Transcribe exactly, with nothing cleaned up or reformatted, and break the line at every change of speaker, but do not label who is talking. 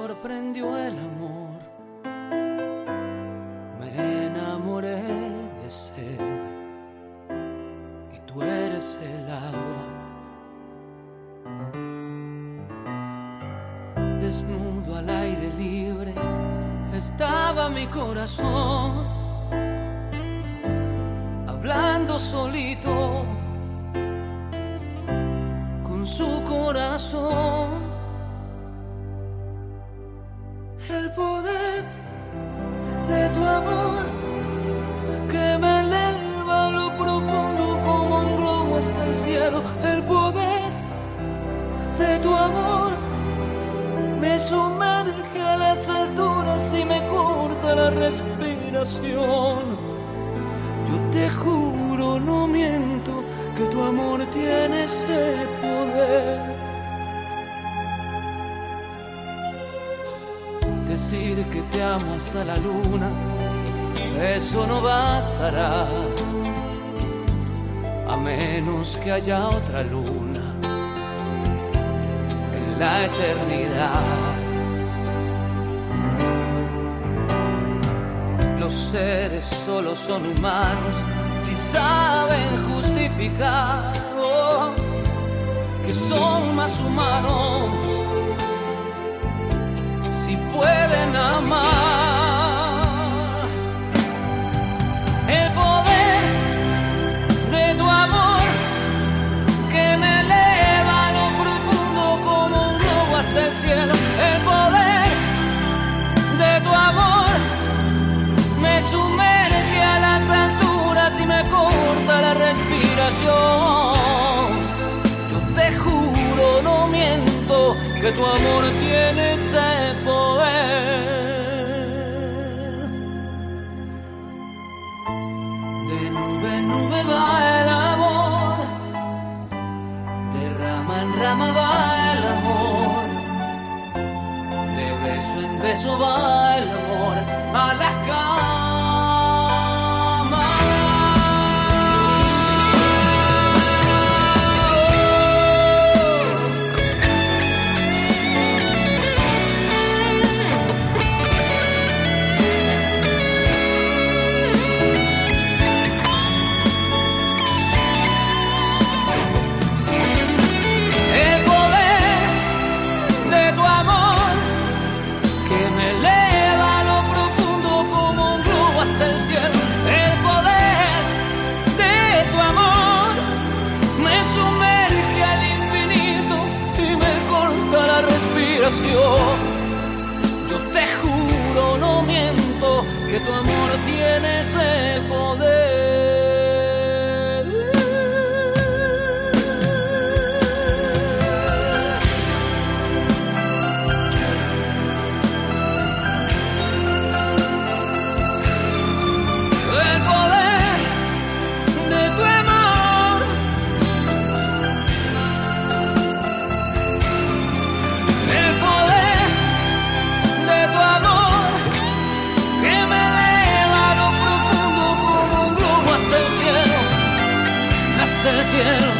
sorprendió el amor, me enamoré de sed y tú eres el agua. Desnudo al aire libre estaba mi corazón, hablando solito con su corazón. El poder de tu amor que me eleva a lo profundo como un globo hasta el cielo. El poder de tu amor me sumerge a las alturas y me corta la respiración. Yo te juro, no miento, que tu amor tiene ese poder. Decir que te amo hasta la luna, eso no bastará, a menos que haya otra luna en la eternidad. Los seres solo son humanos si saben justificar oh, que son más humanos si pueden amar. El poder de tu amor que me eleva a lo profundo como un globo hasta el cielo. El poder de tu amor me sumerge a las alturas y me corta la respiración. Yo te juro, no miento, que tu amor tiene ese poder. De nube en nube va el amor, de rama en rama va el amor, de beso en beso va el amor a la cama. Yo te juro, no miento, que tu amor tiene ese poder. El poder de tu amor, el poder de tu amor que me eleva a lo profundo como un globo hasta el cielo, hasta el cielo.